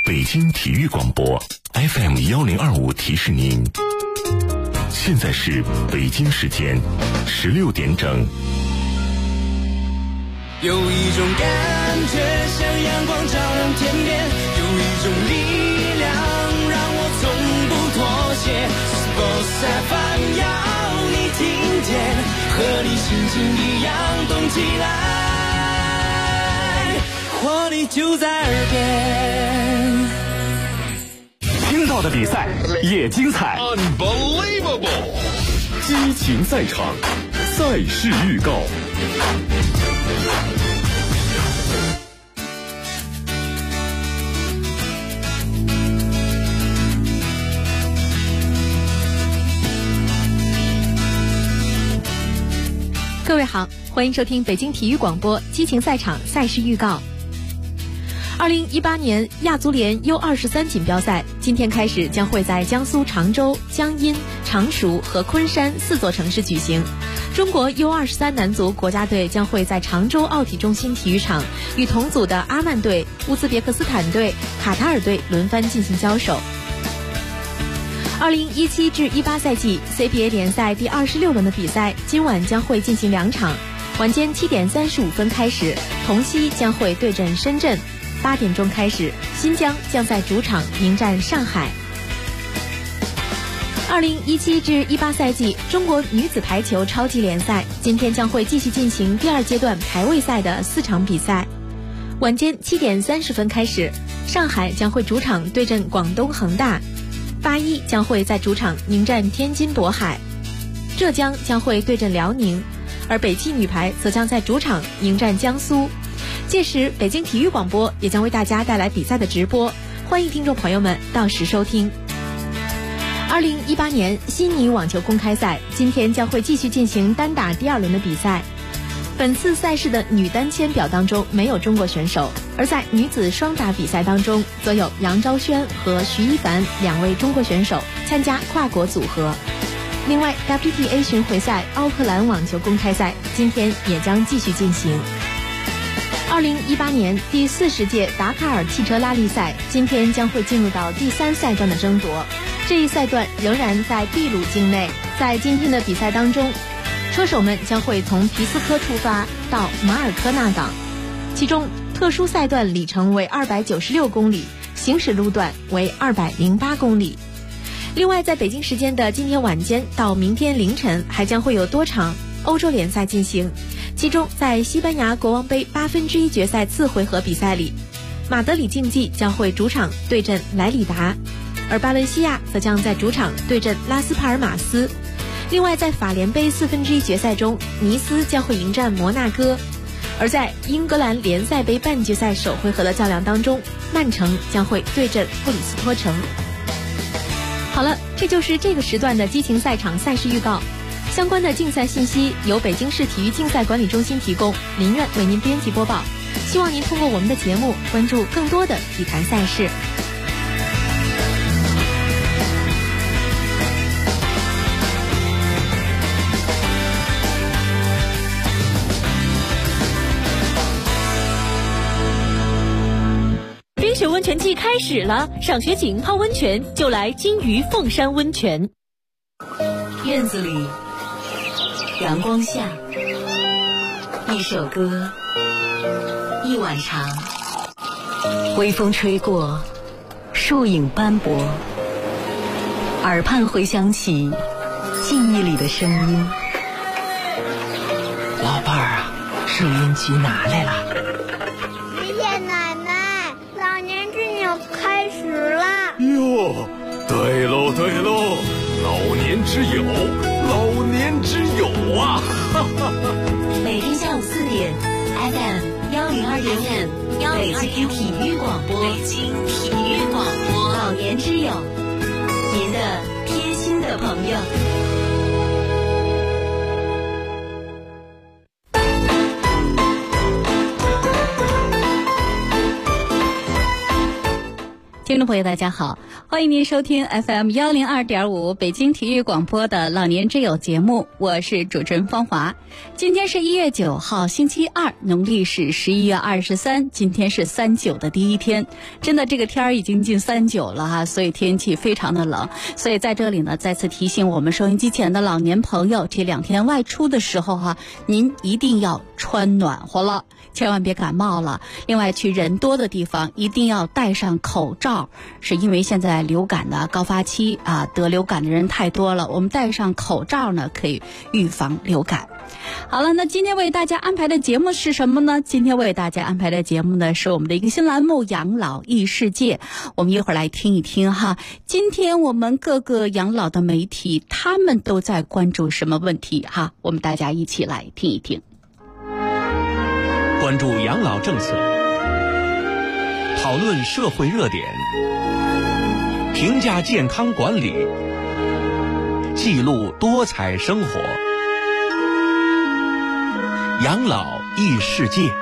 北京体育广播 FM1025提示您，现在是北京时间16点整。 有一种感觉像阳光照亮天边，有一种力量让我从不妥协。Sports FM 要你听见，和你心情一样动起来，活力就在耳边。 听到的比赛也精彩 Unbelievable， 激情赛场，赛事预告。 各位好，欢迎收听北京体育广播激情赛场赛事预告。2018年亚足联 U23 锦标赛今天开始将会在江苏常州、江阴、常熟和昆山4座城市举行。中国 U23 男足国家队将会在常州奥体中心体育场与同组的阿曼队、乌兹别克斯坦队、卡塔尔队轮番进行交手。2017至18赛季 CBA 联赛第26轮的比赛今晚将会进行2场，晚间7点35分开始，同曦将会对阵深圳；8点钟开始，新疆将在主场迎战上海。2017至18赛季中国女子排球超级联赛今天将会继续进行第2阶段排位赛的4场比赛，晚间7点30分开始，上海将会主场对阵广东恒大，81将会在主场迎战天津渤海，浙江将会对阵辽宁，而北汽女排则将在主场迎战江苏。届时北京体育广播也将为大家带来比赛的直播，欢迎听众朋友们到时收听。2018年悉尼网球公开赛今天将会继续进行单打第2轮的比赛。本次赛事的女单签表当中没有中国选手，而在女子双打比赛当中则有杨昭轩和徐一凡2位中国选手参加跨国组合。另外 WTA 巡回赛奥克兰网球公开赛今天也将继续进行。2018年第40届达喀尔汽车拉力赛今天将会进入到第3赛段的争夺，这一赛段仍然在秘鲁境内。在今天的比赛当中，车手们将会从皮斯科出发到马尔科纳港，其中特殊赛段里程为296公里，行驶路段为208公里。另外在北京时间的今天晚间到明天凌晨还将会有多场欧洲联赛进行，其中在西班牙国王杯1/8决赛次回合比赛里，马德里竞技将会主场对阵莱里达，而巴伦西亚则将在主场对阵拉斯帕尔马斯。另外在法联杯1/4决赛中，尼斯将会迎战摩纳哥，而在英格兰联赛杯半决赛首回合的较量当中，曼城将会对阵布里斯托城。好了，这就是这个时段的激情赛场赛事预告。相关的竞赛信息由北京市体育竞赛管理中心提供，林苑为您编辑播报。希望您通过我们的节目关注更多的体坛赛事。冰雪温泉季开始了，赏雪景泡温泉就来金鱼凤山温泉。 院子里，阳光下，一首歌，一晚长，微风吹过，树影斑驳，耳畔回响起记忆里的声音。 老伴儿啊，收音机拿来了。 爷爷奶奶，老年之友开始了。 哟，对喽对喽，老年之友，老年之友啊！哈哈。 每天下午4点 FM102.5，北京体育广播，北京体育广播，老年之友，您的贴心的朋友。 今听众朋友大家好，欢迎您收听 FM102.5 北京体育广播的老年之友节目，我是主持人芳华。今天是1月9号星期二，农历是11月23，今天是39的第一天。真的这个天儿已经进39了哈，所以天气非常的冷。所以在这里呢，再次提醒我们收音机前的老年朋友，这2天外出的时候哈，您一定要穿暖和了，千万别感冒了。另外去人多的地方一定要戴上口罩，是因为现在流感的高发期啊，得流感的人太多了，我们戴上口罩呢可以预防流感。好了，那今天为大家安排的节目是什么呢？今天为大家安排的节目呢是我们的一个新栏目养老异世界，我们一会儿来听一听哈。今天我们各个养老的媒体他们都在关注什么问题哈，我们大家一起来听一听。 关注养老政策，讨论社会热点，评价健康管理，记录多彩生活。养老异世界。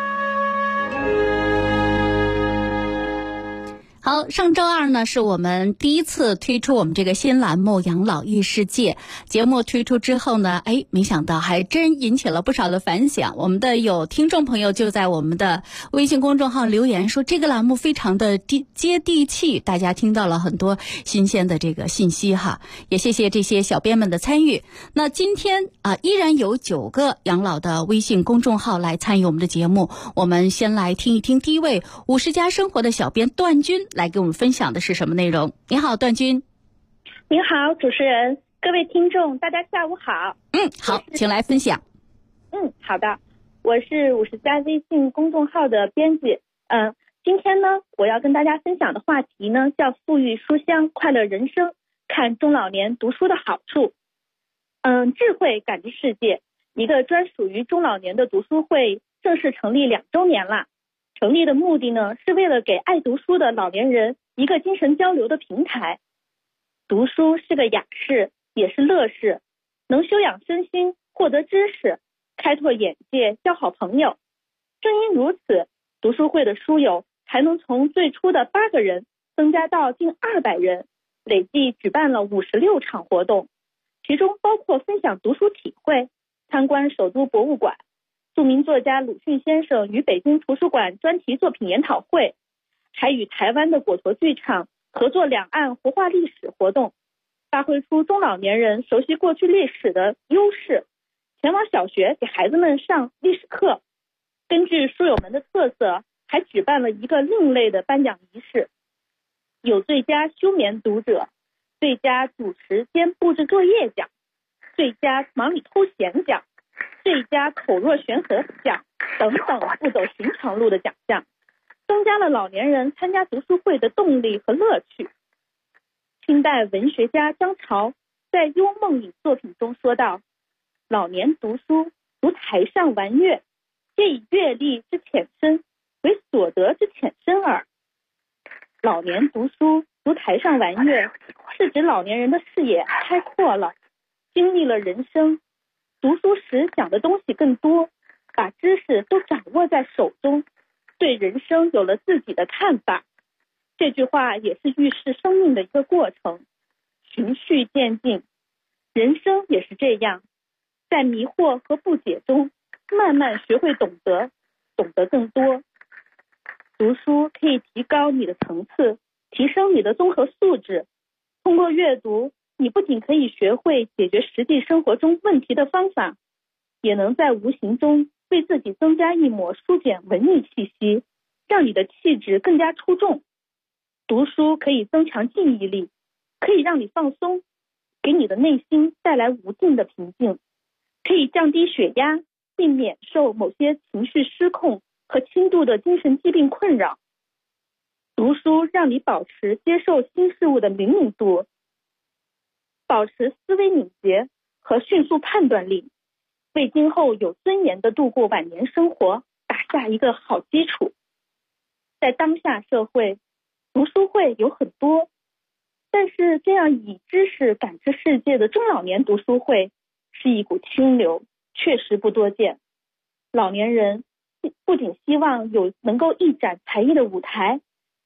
好，上周二呢是我们第一次推出我们这个新栏目养老异世界。节目推出之后呢，没想到还真引起了不少的反响。我们的有听众朋友就在我们的微信公众号留言说，这个栏目非常的接地气，大家听到了很多新鲜的这个信息哈。也谢谢这些小编们的参与。那今天依然有9个养老的微信公众号来参与我们的节目。我们先来听一听第一位50家生活的小编段军来给我们分享的是什么内容。你好，段军。 您好，主持人，各位听众，大家下午好。 好，请来分享。 好的，我是50家微信公众号的编辑。今天呢，我要跟大家分享的话题呢叫富裕书香快乐人生，看中老年读书的好处。智慧感知世界，一个专属于中老年的读书会正式成立2周年了。成立的目的呢，是为了给爱读书的老年人一个精神交流的平台。读书是个雅事，也是乐事，能修养身心，获得知识，开拓眼界，交好朋友。正因如此，读书会的书友才能从最初的8个人增加到近200人，累计举办了56场活动，其中包括分享读书体会、参观首都博物馆、著名作家鲁迅先生与北京图书馆专题作品研讨会，还与台湾的果陀剧场合作两岸活化历史活动，发挥出中老年人熟悉过去历史的优势。前往小学给孩子们上历史课，根据书友们的特色，还举办了一个另类的颁奖仪式，有最佳休眠读者、最佳主持兼布置作业奖、最佳忙里偷闲奖、最佳口若悬河奖等等不走寻常路的奖项，增加了老年人参加读书会的动力和乐趣。清代文学家张潮在《幽梦里》作品中说道：老年读书如台上玩乐，皆以阅历之浅深为所得之浅深耳。老年读书如台上玩乐，是指老年人的视野开阔了，经历了人生，读书时讲的东西更多，把知识都掌握在手中，对人生有了自己的看法。这句话也是预示生命的一个过程，循序渐进。人生也是这样，在迷惑和不解中，慢慢学会懂得，懂得更多。读书可以提高你的层次，提升你的综合素质。通过阅读，你不仅可以学会解决实际生活中问题的方法，也能在无形中为自己增加一抹书简文艺气息，让你的气质更加出众。读书可以增强记忆力，可以让你放松，给你的内心带来无尽的平静，可以降低血压，并免受某些情绪失控和轻度的精神疾病困扰。读书让你保持接受新事物的灵敏度，保持思维敏捷和迅速判断力，为今后有尊严的度过晚年生活打下一个好基础。在当下社会，读书会有很多，但是这样以知识感知世界的中老年读书会是一股清流，确实不多见。老年人不仅希望有能够一展才艺的舞台，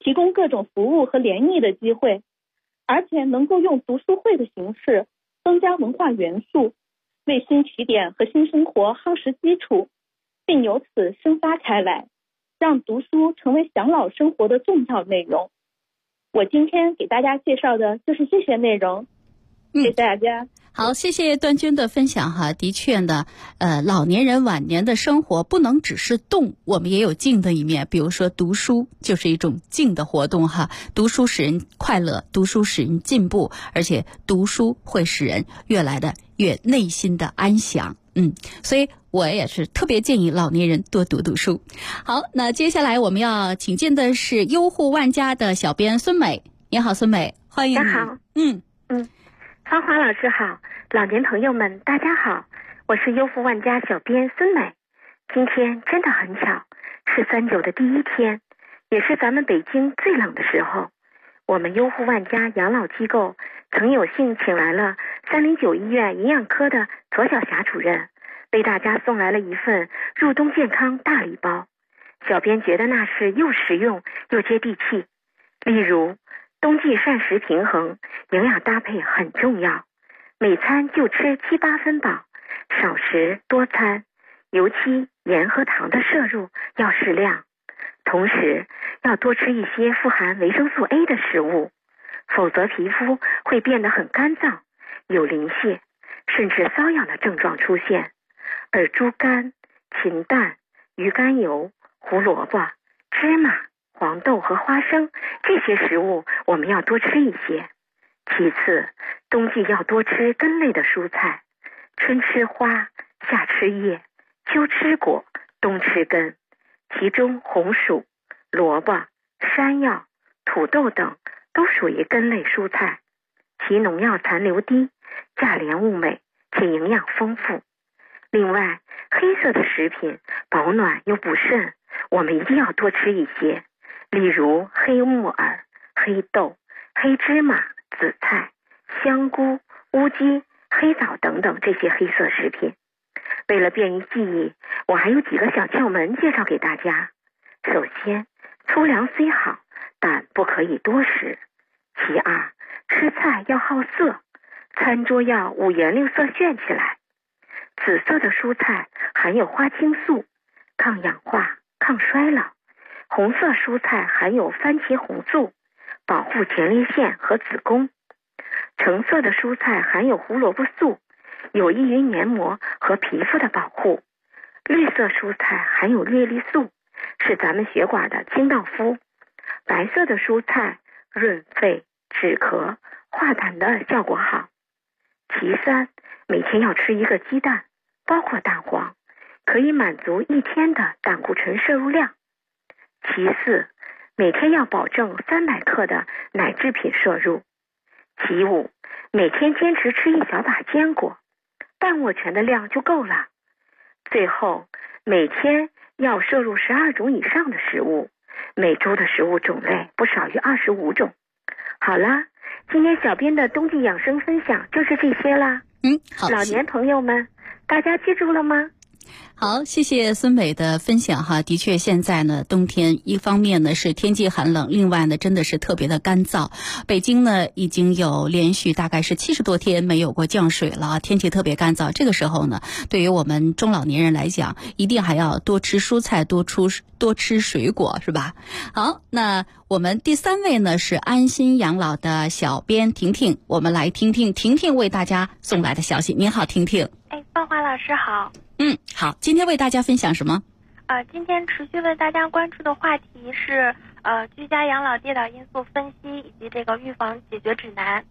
提供各种服务和联谊的机会，而且能够用读书会的形式增加文化元素，为新起点和新生活夯实基础，并由此生发开来，让读书成为享老生活的重要内容。我今天给大家介绍的就是这些内容，谢谢大家。 好，谢谢段军的分享哈。的确呢，老年人晚年的生活不能只是动，我们也有静的一面。比如说读书就是一种静的活动哈，读书使人快乐，读书使人进步，而且读书会使人越来的越内心的安详。所以我也是特别建议老年人多读读书。好，那接下来我们要请进的是优户万家的小编孙美。你好，孙美，欢迎你。 大家好。芳华老师好，老年朋友们大家好，我是优户万家小编孙美。今天真的很巧，是39的第一天，也是咱们北京最冷的时候。我们优户万家养老机构曾有幸请来了309医院营养科的左小霞主任，为大家送来了一份入冬健康大礼包。小编觉得那是又实用又接地气。例如冬季膳食平衡，营养搭配很重要，每餐就吃7、8分饱，少食多餐，尤其盐和糖的摄入要适量，同时要多吃一些富含维生素 A 的食物，否则皮肤会变得很干燥，有鳞屑，甚至瘙痒的症状出现。而猪肝、禽蛋、鱼肝油、胡萝卜、芝麻、黄豆和花生这些食物我们要多吃一些。其次，冬季要多吃根类的蔬菜，春吃花，夏吃叶，秋吃果，冬吃根。其中红薯、萝卜、山药、土豆等都属于根类蔬菜，其农药残留低，价廉物美，且营养丰富。另外，黑色的食品保暖又补肾，我们一定要多吃一些，例如黑木耳、黑豆、黑芝麻、紫菜、香菇、乌鸡、黑枣等等这些黑色食品。为了便于记忆，我还有几个小窍门介绍给大家。首先，粗粮虽好，但不可以多食。其二，吃菜要好色，餐桌要五颜六色炫起来。紫色的蔬菜含有花青素，抗氧化、抗衰老；红色蔬菜含有番茄红素，保护前列腺和子宫；橙色的蔬菜含有胡萝卜素，有益于黏膜和皮肤的保护；绿色蔬菜含有叶绿素，是咱们血管的清道夫；白色的蔬菜润肺、止咳、化痰的效果好。其三，每天要吃1个鸡蛋，包括蛋黄，可以满足1天的胆固醇摄入量。其四，每天要保证300克的奶制品摄入。其五，每天坚持吃1小把坚果，半握拳的量就够了。最后，每天要摄入12种以上的食物，每周的食物种类不少于25种。好啦，今天小编的冬季养生分享就是这些啦。 好， 老年朋友们，大家记住了吗？ 好，谢谢孙美的分享哈。的确，现在呢，冬天一方面呢是天气寒冷，另外呢真的是特别的干燥。北京呢已经有连续大概是70多天没有过降水了，天气特别干燥。这个时候呢，对于我们中老年人来讲，一定还要多吃蔬菜，多吃水果，是吧？好，那我们第3位呢是安心养老的小编婷婷，我们来听听婷婷为大家送来的消息。您好，婷婷。 芳华老师好。 好，今天为大家分享什么？ 今天持续为大家关注的话题是居家养老跌倒因素分析以及这个预防解决指南。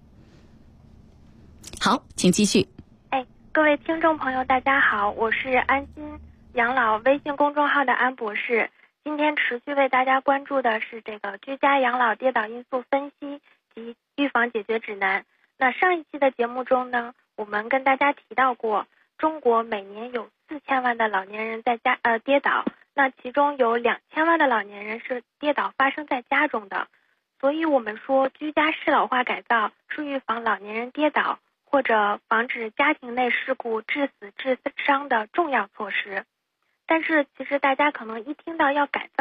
好，请继续。 各位听众朋友大家好，我是安心养老微信公众号的安博士。今天持续为大家关注的是这个居家养老跌倒因素分析及预防解决指南。那上一期的节目中呢，我们跟大家提到过，中国每年有4000万的老年人在家跌倒，那其中有2000万的老年人是跌倒发生在家中的。所以我们说居家适老化改造是预防老年人跌倒或者防止家庭内事故致死致伤的重要措施。但是其实大家可能一听到要改造，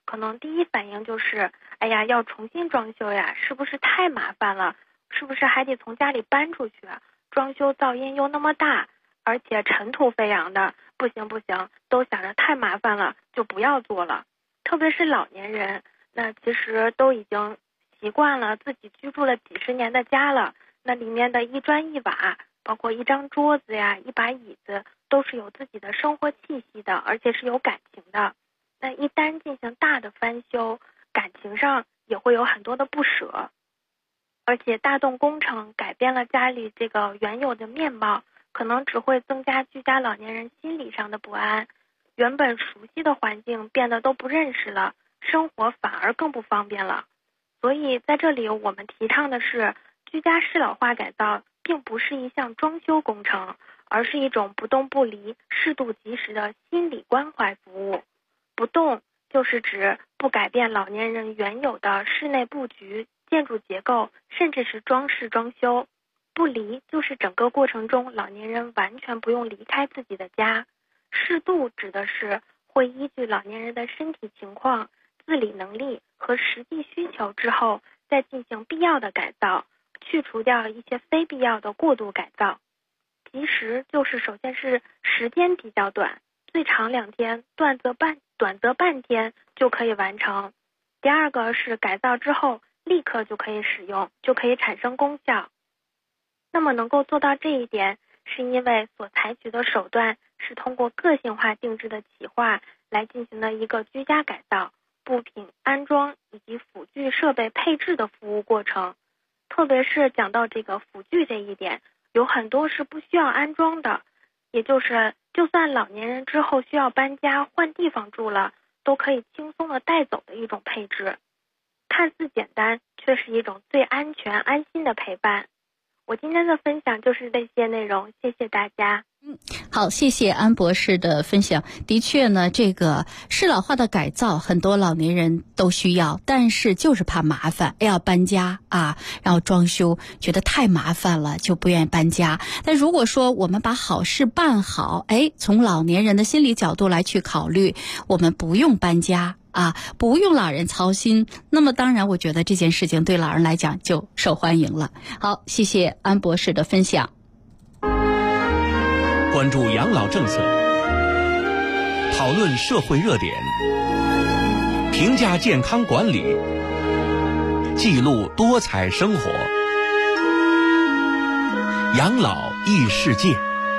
可能第一反应就是，哎呀，要重新装修呀，是不是太麻烦了？是不是还得从家里搬出去？装修噪音又那么大，而且尘土飞扬的，不行，都想着太麻烦了，就不要做了。特别是老年人，那其实都已经习惯了自己居住了几十年的家了，那里面的一砖一瓦，包括一张桌子呀、一把椅子，都是有自己的生活气息的，而且是有感情的。那一旦进行大的翻修，感情上也会有很多的不舍，而且大动工程改变了家里这个原有的面貌，可能只会增加居家老年人心理上的不安，原本熟悉的环境变得都不认识了，生活反而更不方便了。所以在这里我们提倡的是，居家适老化改造并不是一项装修工程，而是一种不动不离、适度及时的心理关怀服务。不动就是指不改变老年人原有的室内布局、建筑结构，甚至是装饰装修。不离就是整个过程中老年人完全不用离开自己的家。适度指的是会依据老年人的身体情况、自理能力和实际需求之后，再进行必要的改造，去除掉一些非必要的过度改造。及时就是首先是时间比较短，最长2天，短则半天就可以完成。第二个是改造之后立刻就可以使用，就可以产生功效。那么能够做到这一点，是因为所采取的手段是通过个性化定制的企划来进行的一个居家改造、布品安装以及辅具设备配置的服务过程。特别是讲到这个辅具这一点，有很多是不需要安装的，也就是就算老年人之后需要搬家换地方住了，都可以轻松的带走的一种配置。看似简单，却是一种最安全安心的陪伴。我今天的分享就是这些内容，谢谢大家。 好，谢谢安博士的分享。的确呢，这个适老化的改造很多老年人都需要，但是就是怕麻烦，要搬家啊，然后装修，觉得太麻烦了，就不愿意搬家。但如果说我们把好事办好，从老年人的心理角度来去考虑，我们不用搬家啊，不用老人操心，那么当然我觉得这件事情对老人来讲就受欢迎了。好，谢谢安博士的分享。 关注养老政策，讨论社会热点，评价健康管理，记录多彩生活。养老异世界。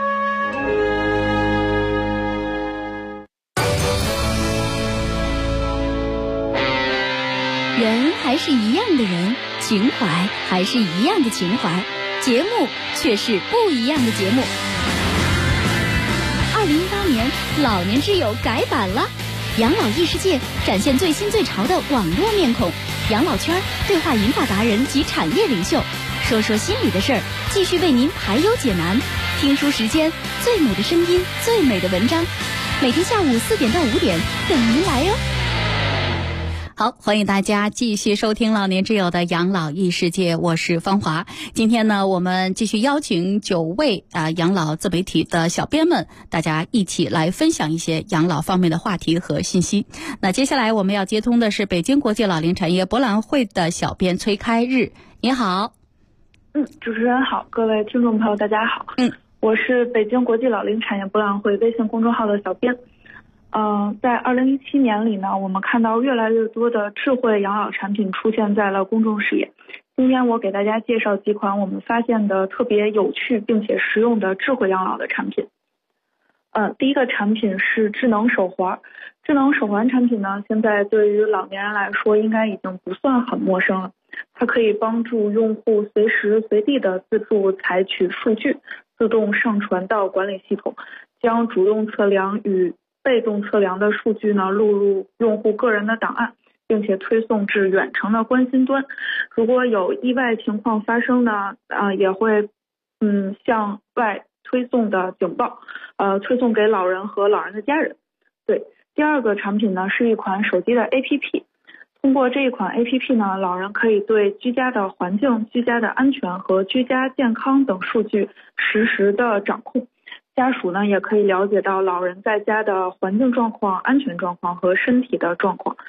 人还是一样的人，情怀还是一样的情怀，节目却是不一样的节目。2018年老年之友改版了，养老异世界展现最新最潮的网络面孔，养老圈对话银发达人及产业领袖，说说心里的事儿，继续为您排忧解难。听书时间，最美的声音，最美的文章，每天下午4点到5点等您来哟。好，欢迎大家继续收听老年之友的养老异世界，我是芳华。今天呢，我们继续邀请9位养老自媒体的小编们，大家一起来分享一些养老方面的话题和信息。那接下来我们要接通的是北京国际老龄产业博览会的小编崔开日，你好。 主持人好，各位听众朋友大家好。我是北京国际老龄产业博览会微信公众号的小编。在2017年里呢，我们看到越来越多的智慧养老产品出现在了公众视野。今天我给大家介绍几款我们发现的特别有趣并且实用的智慧养老的产品。第一个产品是智能手环。智能手环产品呢，现在对于老年人来说应该已经不算很陌生了。它可以帮助用户随时随地的自助采取数据，自动上传到管理系统，将主动测量与被动测量的数据呢录入用户个人的档案，并且推送至远程的关心端。如果有意外情况发生呢，也会向外推送的警报，推送给老人和老人的家人。对，第二个产品呢是一款手机的 APP。通过这一款 APP 呢，老人可以对居家的环境、居家的安全和居家健康等数据实时的掌控。家属呢也可以了解到老人在家的环境状况、安全状况和身体的状况。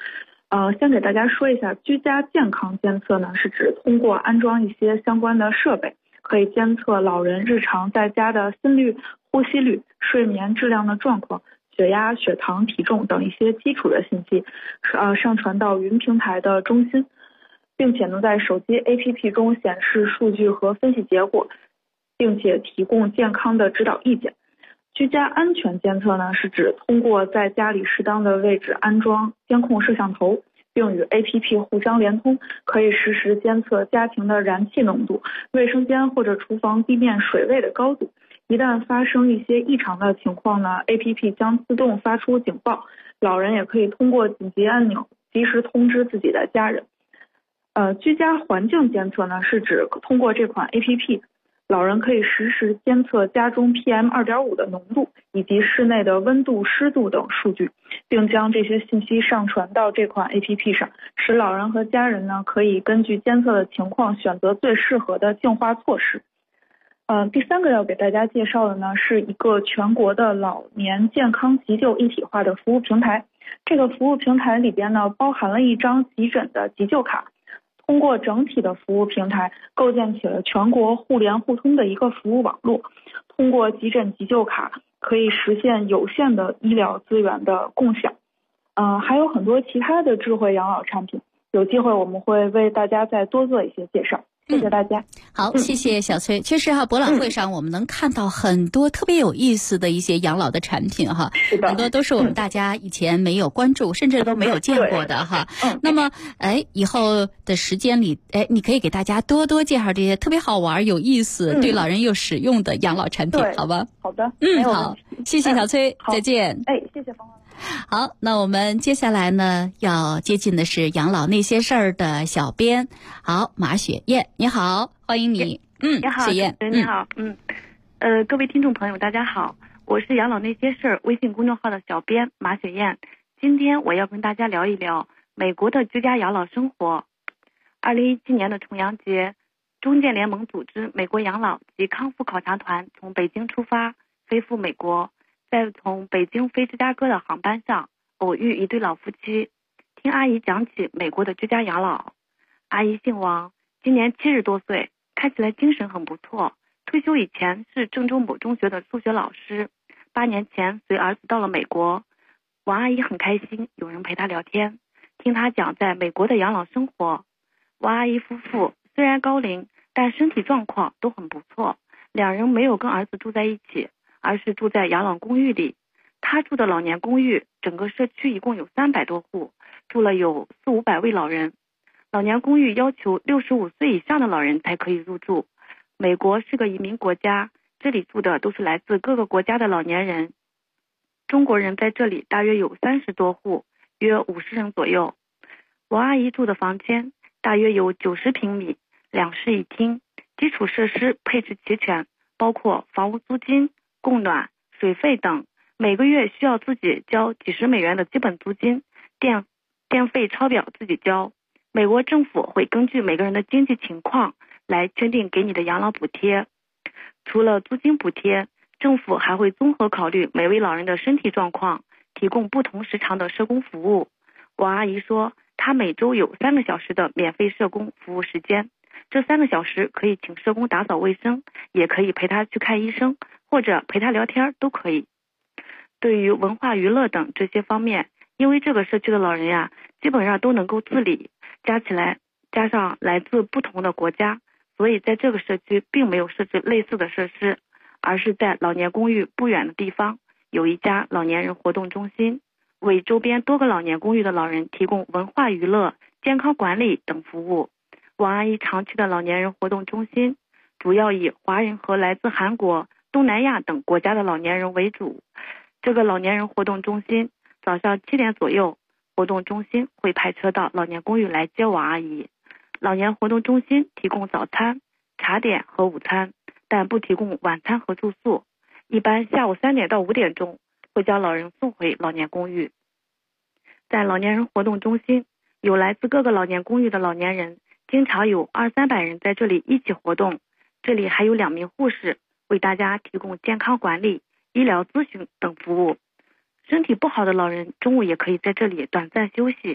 先给大家说一下，居家健康监测呢，是指通过安装一些相关的设备，可以监测老人日常在家的心率、呼吸率、睡眠质量的状况、血压、血糖、体重等一些基础的信息，上传到云平台的中心，并且呢，在手机 APP 中显示数据和分析结果，并且提供健康的指导意见。居家安全监测呢，是指通过在家里适当的位置安装监控摄像头，并与 APP 互相连通，可以实时监测家庭的燃气浓度、卫生间或者厨房地面水位的高度。一旦发生一些异常的情况呢， APP 将自动发出警报，老人也可以通过紧急按钮及时通知自己的家人。居家环境监测呢，是指通过这款 APP，老人可以实时监测家中 PM2.5 的浓度以及室内的温度、湿度等数据，并将这些信息上传到这款 APP 上，使老人和家人呢可以根据监测的情况选择最适合的净化措施。第三个要给大家介绍的呢，是一个全国的老年健康急救一体化的服务平台。这个服务平台里边呢，包含了一张急诊的急救卡。通过整体的服务平台，构建起了全国互联互通的一个服务网络。通过急诊急救卡，可以实现有限的医疗资源的共享。还有很多其他的智慧养老产品，有机会我们会为大家再多做一些介绍。谢谢大家。 好，谢谢小崔。确实博览会上我们能看到很多特别有意思的一些养老的产品很多都是我们大家以前没有关注，甚至都没有见过的那么以后的时间里你可以给大家多多介绍这些特别好玩、有意思、对老人又实用的养老产品，好吧？ 好的。 好，谢谢小崔，再见。 谢谢芳芳。 好，那我们接下来呢要接近的是养老那些事儿的小编。好，马雪燕，你好，欢迎你。 你好， 雪燕， 你好。各位听众朋友大家好，我是养老那些事儿微信公众号的小编马雪燕。今天我要跟大家聊一聊美国的居家养老生活。2017年的重阳节，中建联盟组织美国养老及康复考察团从北京出发，飞赴美国。在从北京飞芝加哥的航班上，偶遇一对老夫妻，听阿姨讲起美国的居家养老。阿姨姓王，今年70多岁，看起来精神很不错。退休以前是郑州某中学的数学老师，8年前随儿子到了美国。王阿姨很开心，有人陪她聊天，听她讲在美国的养老生活。王阿姨夫妇虽然高龄，但身体状况都很不错，两人没有跟儿子住在一起，而是住在养老公寓里。他住的老年公寓，整个社区一共有300多户，住了有400-500位老人。老年公寓要求65岁以上的老人才可以入住。美国是个移民国家，这里住的都是来自各个国家的老年人。中国人在这里大约有30多户，约50人左右。王阿姨住的房间大约有90平米，2室1厅，基础设施配置齐全，包括房屋租金、供暖、水费等，每个月需要自己交几十美元的基本租金，电费抄表自己交。美国政府会根据每个人的经济情况来确定给你的养老补贴。除了租金补贴，政府还会综合考虑每位老人的身体状况，提供不同时长的社工服务。王阿姨说，她每周有3个小时的免费社工服务时间，这3个小时可以请社工打扫卫生，也可以陪她去看医生，或者陪她聊天都可以。对于文化娱乐等这些方面，因为这个社区的老人呀，基本上都能够自理，加上来自不同的国家，所以在这个社区并没有设置类似的设施，而是在老年公寓不远的地方有一家老年人活动中心，为周边多个老年公寓的老人提供文化娱乐、健康管理等服务。王阿姨常去的老年人活动中心主要以华人和来自韩国、东南亚等国家的老年人为主。这个老年人活动中心早上7点左右，活动中心会派车到老年公寓来接王阿姨。老年活动中心提供早餐、茶点和午餐，但不提供晚餐和住宿。一般下午3点到5点钟会将老人送回老年公寓。在老年人活动中心，有来自各个老年公寓的老年人，经常有200-300人在这里一起活动。这里还有2名护士为大家提供健康管理、医疗咨询等服务。身体不好的老人中午也可以在这里短暂休息，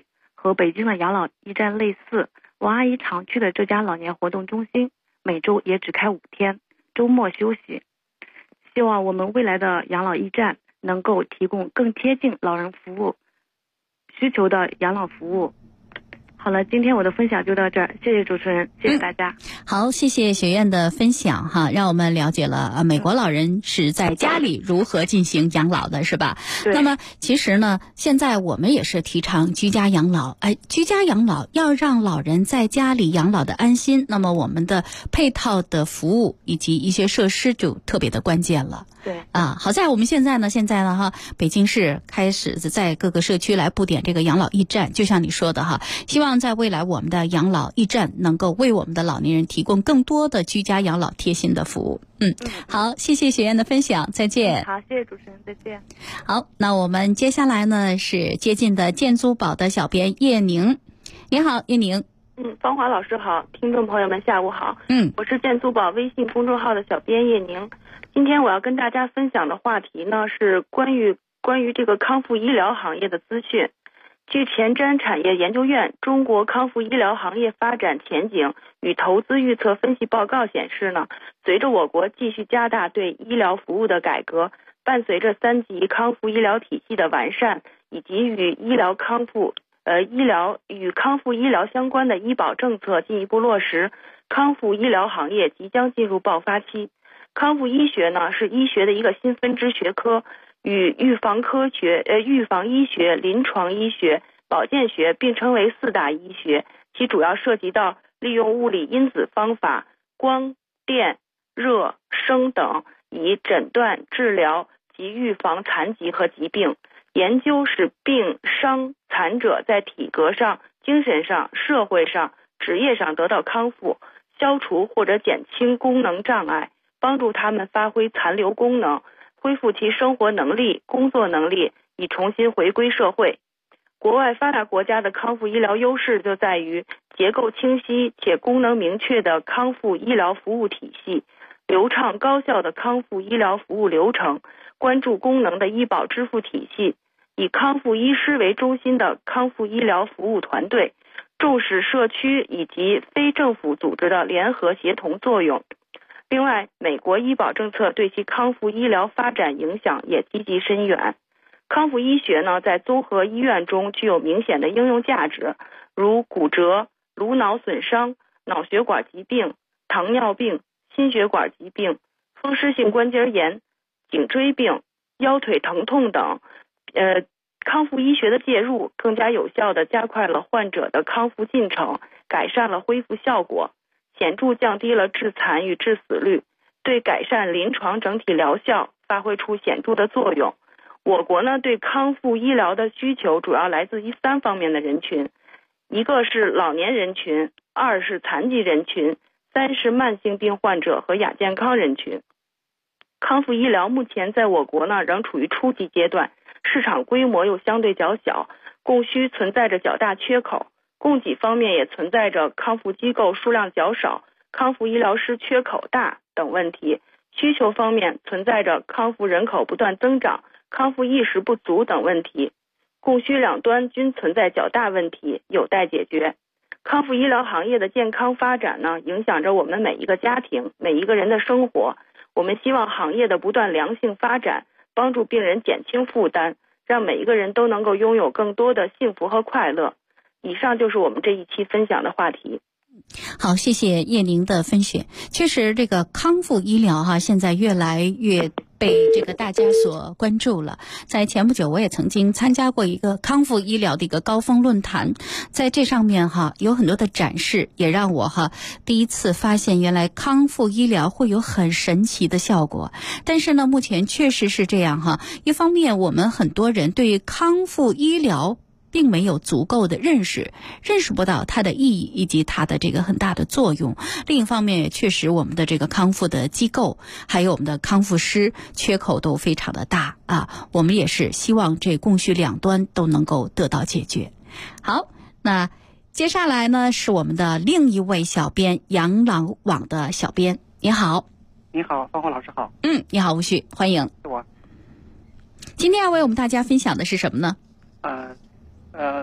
和北京的养老驿站类似，王阿姨常去的这家老年活动中心每周也只开5天，周末休息。希望我们未来的养老驿站能够提供更贴近老人服务需求的养老服务。好了，今天我的分享就到这儿，谢谢主持人，谢谢大家。 好，谢谢学院的分享哈，让我们了解了美国老人是在家里如何进行养老的，是吧？那么其实呢，现在我们也是提倡居家养老，居家养老要让老人在家里养老的安心，那么我们的配套的服务以及一些设施就特别的关键了。 对好在我们现在呢哈，北京市开始在各个社区来布点这个养老驿站，就像你说的哈，希望在未来我们的养老驿站能够为我们的老年人提供更多的居家养老贴心的服务。好，谢谢学员的分享，再见。 好，谢谢主持人，再见。 好，那我们接下来呢是接近的建租宝的小编叶宁。你好，叶宁。 芳华老师好，听众朋友们下午好。我是建租宝微信公众号的小编叶宁。今天我要跟大家分享的话题呢是关于这个康复医疗行业的资讯。据前瞻产业研究院中国康复医疗行业发展前景与投资预测分析报告显示呢，随着我国继续加大对医疗服务的改革，伴随着3级康复医疗体系的完善，以及与康复医疗相关的医保政策进一步落实，康复医疗行业即将进入爆发期。康复医学呢是医学的一个新分支学科，与预防医学、临床医学、保健学并称为4大医学，其主要涉及到利用物理因子方法、光、电、热、声等，以诊断、治疗及预防残疾和疾病，研究使病伤残者在体格上、精神上、社会上、职业上得到康复，消除或者减轻功能障碍，帮助他们发挥残留功能，恢复其生活能力、工作能力，以重新回归社会。国外发达国家的康复医疗优势就在于结构清晰且功能明确的康复医疗服务体系，流畅高效的康复医疗服务流程，关注功能的医保支付体系，以康复医师为中心的康复医疗服务团队，重视社区以及非政府组织的联合协同作用。另外，美国医保政策对其康复医疗发展影响也积极深远。康复医学呢，在综合医院中具有明显的应用价值，如骨折、颅脑损伤、脑血管疾病、糖尿病、心血管疾病、风湿性关节炎、颈椎病、腰腿疼痛等。康复医学的介入更加有效地加快了患者的康复进程，改善了恢复效果，显著降低了致残与致死率，对改善临床整体疗效发挥出显著的作用。我国呢，对康复医疗的需求主要来自于3方面的人群，一个是老年人群，2是残疾人群，3是慢性病患者和亚健康人群。康复医疗目前在我国呢仍处于初级阶段，市场规模又相对较小，供需存在着较大缺口，供给方面也存在着康复机构数量较少、康复医疗师缺口大等问题，需求方面存在着康复人口不断增长、康复意识不足等问题，供需两端均存在较大问题，有待解决。康复医疗行业的健康发展呢，影响着我们每一个家庭、每一个人的生活。我们希望行业的不断良性发展，帮助病人减轻负担，让每一个人都能够拥有更多的幸福和快乐。以上就是我们这一期分享的话题。 好，谢谢叶宁的分享。确实，这个康复医疗现在越来越被这个大家所关注了。在前不久，我也曾经参加过一个康复医疗的一个高峰论坛，在这上面有很多的展示，也让我第一次发现原来康复医疗会有很神奇的效果。但是呢，目前确实是这样一方面我们很多人对于康复医疗并没有足够的认识不到它的意义以及它的这个很大的作用。另一方面，也确实我们的这个康复的机构还有我们的康复师缺口都非常的大我们也是希望这供需两端都能够得到解决。好，那接下来呢是我们的另一位小编，养老网的小编。你好。 你好，芳华老师好。 你好，吴旭，欢迎。 是我。 今天要为我们大家分享的是什么呢？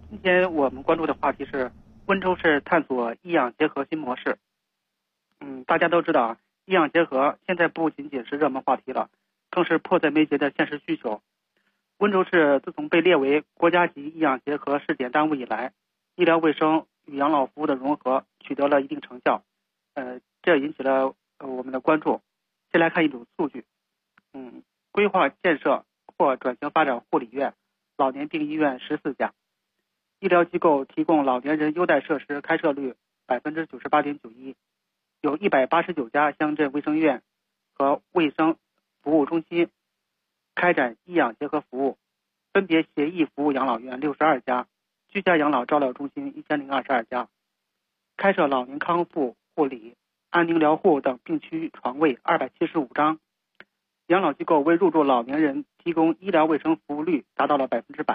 今天我们关注的话题是温州市探索医养结合新模式。大家都知道医养结合现在不仅仅是热门话题了，更是迫在眉睫的现实需求。温州市自从被列为国家级医养结合试点单位以来，医疗卫生与养老服务的融合取得了一定成效，这引起了我们的关注。先来看一组数据。规划建设或转型发展护理院、老年病医院14家，医疗机构提供老年人优待设施开设率 98.91%， 有189家乡镇卫生院和卫生服务中心开展医养结合服务，分别协议服务养老院62家，居家养老照料中心1022家，开设老年康复护理、安宁疗护等病区床位275张，养老机构为入住老年人提供医疗卫生服务率达到了100%。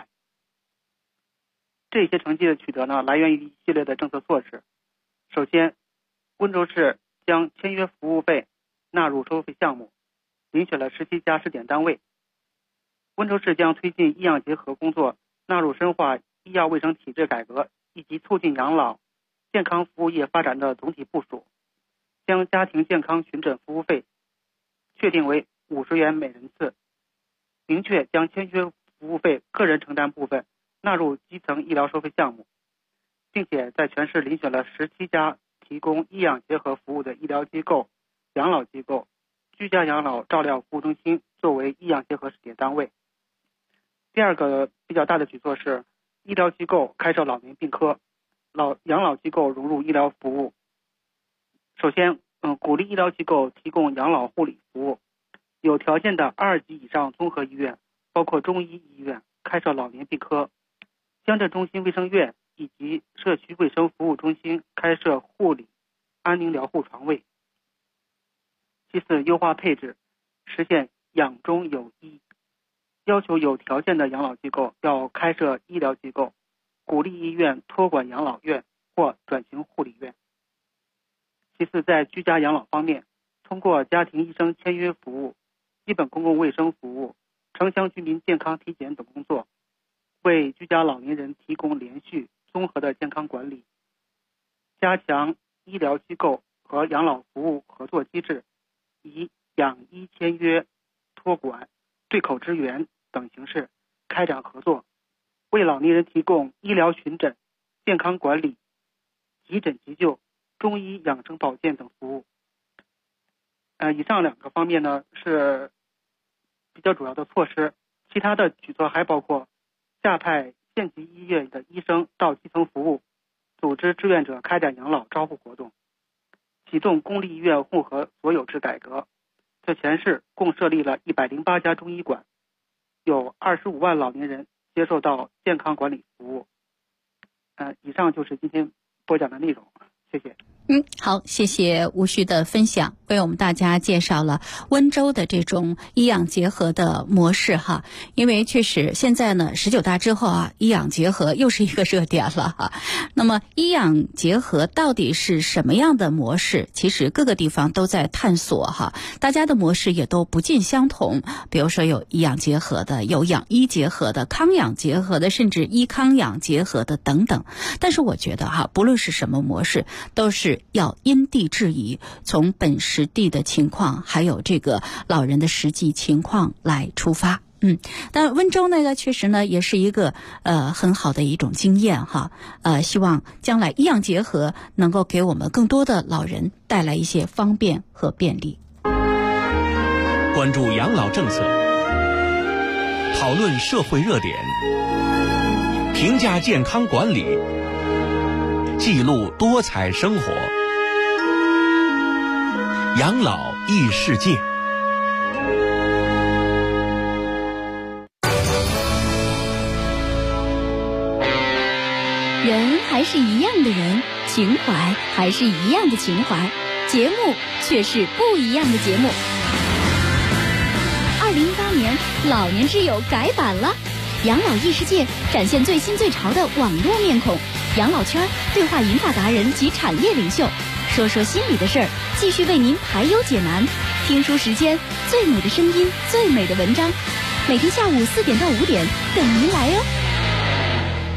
这些成绩的取得呢，来源于一系列的政策措施。首先，温州市将签约服务费纳入收费项目，遴选了17家试点单位。温州市将推进医养结合工作纳入深化医药卫生体制改革以及促进养老健康服务业发展的总体部署，将家庭健康巡诊服务费确定为50元每人次，明确将签约服务费个人承担部分纳入基层医疗收费项目，并且在全市遴选了17家提供医养结合服务的医疗机构、养老机构、居家养老照料服务中心作为医养结合试点单位。第二个比较大的举措是医疗机构开设老年病科，养老机构融入医疗服务。首先，鼓励医疗机构提供养老护理服务，有条件的2级以上综合医院，包括中医医院开设老年病科，乡镇中心卫生院以及社区卫生服务中心开设护理、安宁疗护床位。其次，优化配置，实现养中有医，要求有条件的养老机构要开设医疗机构，鼓励医院托管养老院或转型护理院。其次，在居家养老方面，通过家庭医生签约服务、基本公共卫生服务、城乡居民健康体检等工作，为居家老年人提供连续综合的健康管理，加强医疗机构和养老服务合作机制，以养医签约、托管、对口支援等形式开展合作，为老年人提供医疗巡诊、健康管理、急诊急救、中医养生保健等服务。以上2个方面呢是比较主要的措施，其他的举措还包括下派县级医院的医生到基层服务，组织志愿者开展养老招呼活动，启动公立医院混合所有制改革。在全市共设立了108家中医馆，有25万老年人接受到健康管理服务。以上就是今天播讲的内容，谢谢。 好，谢谢吴旭的分享，为我们大家介绍了温州的这种医养结合的模式哈。因为确实现在呢19大之后啊，医养结合又是一个热点了哈。那么医养结合到底是什么样的模式？其实各个地方都在探索哈，大家的模式也都不尽相同。比如说有医养结合的，有养医结合的，康养结合的，甚至医康养结合的等等。但是我觉得哈，不论是什么模式，都是要因地制宜，从本实地的情况还有这个老人的实际情况来出发。但温州那个确实呢也是一个很好的一种经验哈。希望将来医养结合能够给我们更多的老人带来一些方便和便利。 关注养老政策，讨论社会热点，评价健康管理，记录多彩生活。养老异世界。 人还是一样的人，情怀还是一样的情怀，节目却是不一样的节目。2018年老年之友改版了，养老异世界展现最新最潮的网络面孔，养老圈对话银发达人及产业领袖，说说心里的事儿，继续为您排忧解难。听书时间，最美的声音，最美的文章，每天下午4点到5点等您来哦。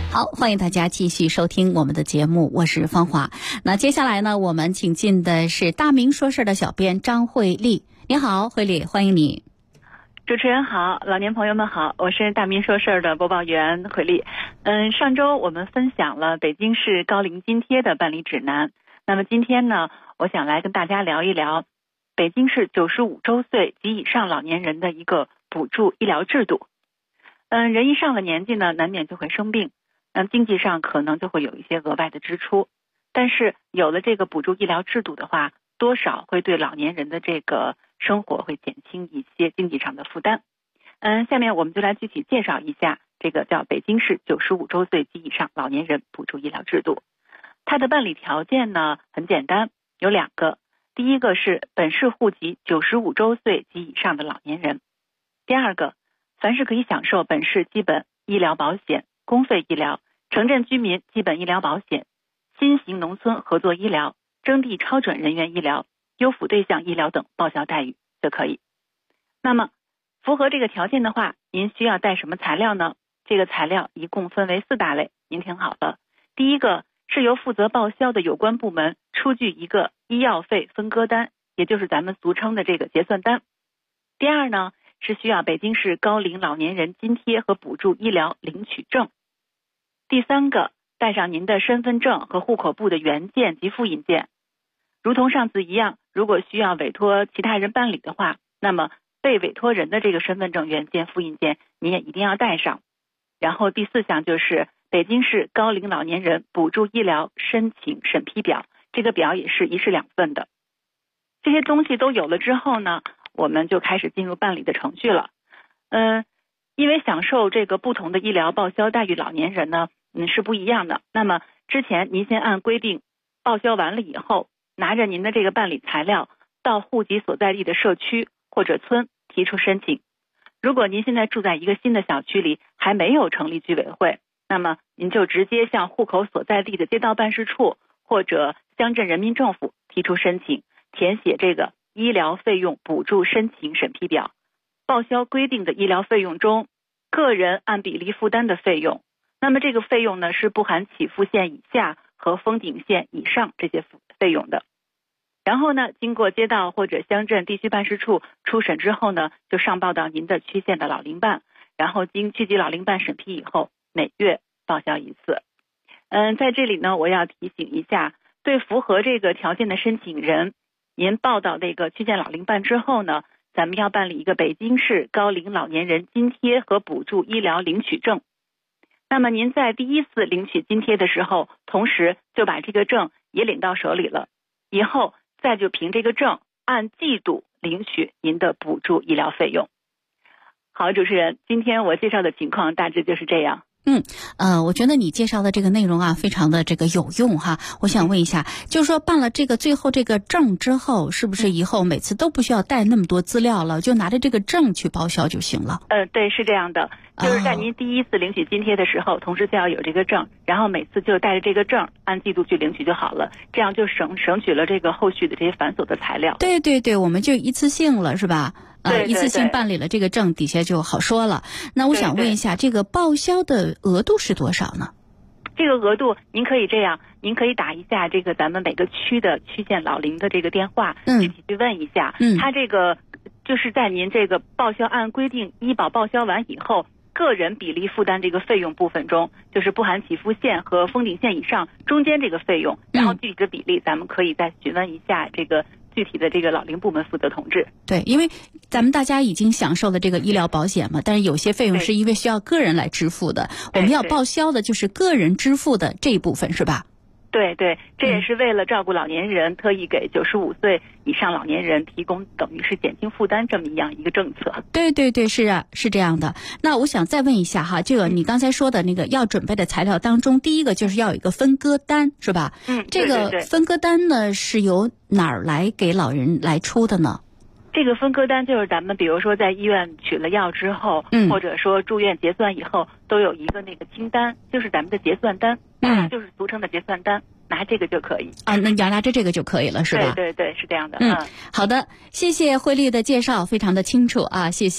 好，欢迎大家继续收听我们的节目，我是芳华。那接下来呢，我们请进的是大明说事的小编张慧丽。你好，慧丽，欢迎你。 主持人好，老年朋友们好，我是大明说事的播报员慧丽。上周我们分享了北京市高龄津贴的办理指南，那么今天呢，我想来跟大家聊一聊北京市95周岁及以上老年人的一个补助医疗制度。人一上了年纪呢，难免就会生病，经济上可能就会有一些额外的支出，但是有了这个补助医疗制度的话，多少会对老年人的这个生活会减轻一些经济上的负担。下面我们就来具体介绍一下这个叫北京市95周岁及以上老年人补助医疗制度。它的办理条件呢很简单，有2个。第一个是本市户籍95周岁及以上的老年人。第二个，凡是可以享受本市基本医疗保险、公费医疗、城镇居民基本医疗保险、新型农村合作医疗、征地超准人员医疗、优抚对象医疗等报销待遇就可以。那么符合这个条件的话，您需要带什么材料呢？这个材料一共分为4大类，您听好了。第一个是由负责报销的有关部门出具一个医药费分割单，也就是咱们俗称的这个结算单。第二呢，是需要北京市高龄老年人津贴和补助医疗领取证。第三个，带上您的身份证和户口簿的原件及复印件。如同上次一样，如果需要委托其他人办理的话，那么被委托人的这个身份证原件、复印件你也一定要带上。然后第4项就是北京市高龄老年人补助医疗申请审批表，这个表也是1式2份的。这些东西都有了之后呢，我们就开始进入办理的程序了。因为享受这个不同的医疗报销待遇老年人呢，是不一样的。那么之前您先按规定报销完了以后，拿着您的这个办理材料到户籍所在地的社区或者村提出申请。如果您现在住在一个新的小区里，还没有成立居委会，那么您就直接向户口所在地的街道办事处或者乡镇人民政府提出申请，填写这个医疗费用补助申请审批表。报销规定的医疗费用中，个人按比例负担的费用，那么这个费用呢是不含起付线以下和封顶线以上这些费用的。然后呢，经过街道或者乡镇地区办事处初审之后呢，就上报到您的区县的老龄办，然后经区级老龄办审批以后，每月报销1次。在这里呢，我要提醒一下，对符合这个条件的申请人，您报到那个区县老龄办之后呢，咱们要办理一个北京市高龄老年人津贴和补助医疗领取证。那么您在第1次领取津贴的时候，同时就把这个证也领到手里了，以后再就凭这个证按季度领取您的补助医疗费用。好，主持人，今天我介绍的情况大致就是这样。 我觉得你介绍的这个内容啊，非常的这个有用哈。我想问一下，就是说办了这个最后这个证之后，是不是以后每次都不需要带那么多资料了，就拿着这个证去报销就行了？ 对，是这样的，就是在您第1次领取津贴的时候，同时就要有这个证，然后每次就带着这个证按季度去领取就好了，这样就省取了这个后续的这些繁琐的材料。 对对对，我们就一次性了，是吧？一次性办理了这个证，底下就好说了。那我想问一下，这个报销的额度是多少呢？ 这个额度您可以这样，您可以打一下这个咱们每个区的区县老龄的这个电话，具体去问一下。他这个就是在您这个报销按规定医保报销完以后，个人比例负担这个费用部分中，就是不含起付线和封顶线以上中间这个费用，然后具体的比例咱们可以再询问一下这个具体的这个老龄部门负责同志。 对，因为咱们大家已经享受了这个医疗保险嘛，但是有些费用是因为需要个人来支付的，我们要报销的就是个人支付的这一部分，是吧？ 对对，这也是为了照顾老年人，特意给95岁以上老年人提供等于是减轻负担这么一个政策。 对对对，是啊，是这样的。那我想再问一下哈，这个你刚才说的那个要准备的材料当中，第一个就是要有一个分割单，是吧？这个分割单呢是由哪儿来给老人来出的呢？ 这个分割单就是咱们比如说在医院取了药之后，或者说住院结算以后，都有一个那个清单，就是咱们的结算单，就是俗称的结算单，拿这个就可以啊。那拿着这个就可以了，是吧？ 对对对，是这样的。 好的，谢谢慧丽的介绍，非常的清楚啊，谢谢。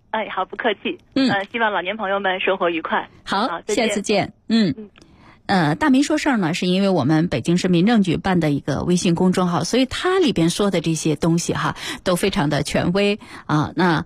哎，好，不客气。希望老年朋友们生活愉快。 好，下次见。大明说事儿呢，是因为我们北京市民政局办的一个微信公众号，所以它里边说的这些东西哈，都非常的权威啊。那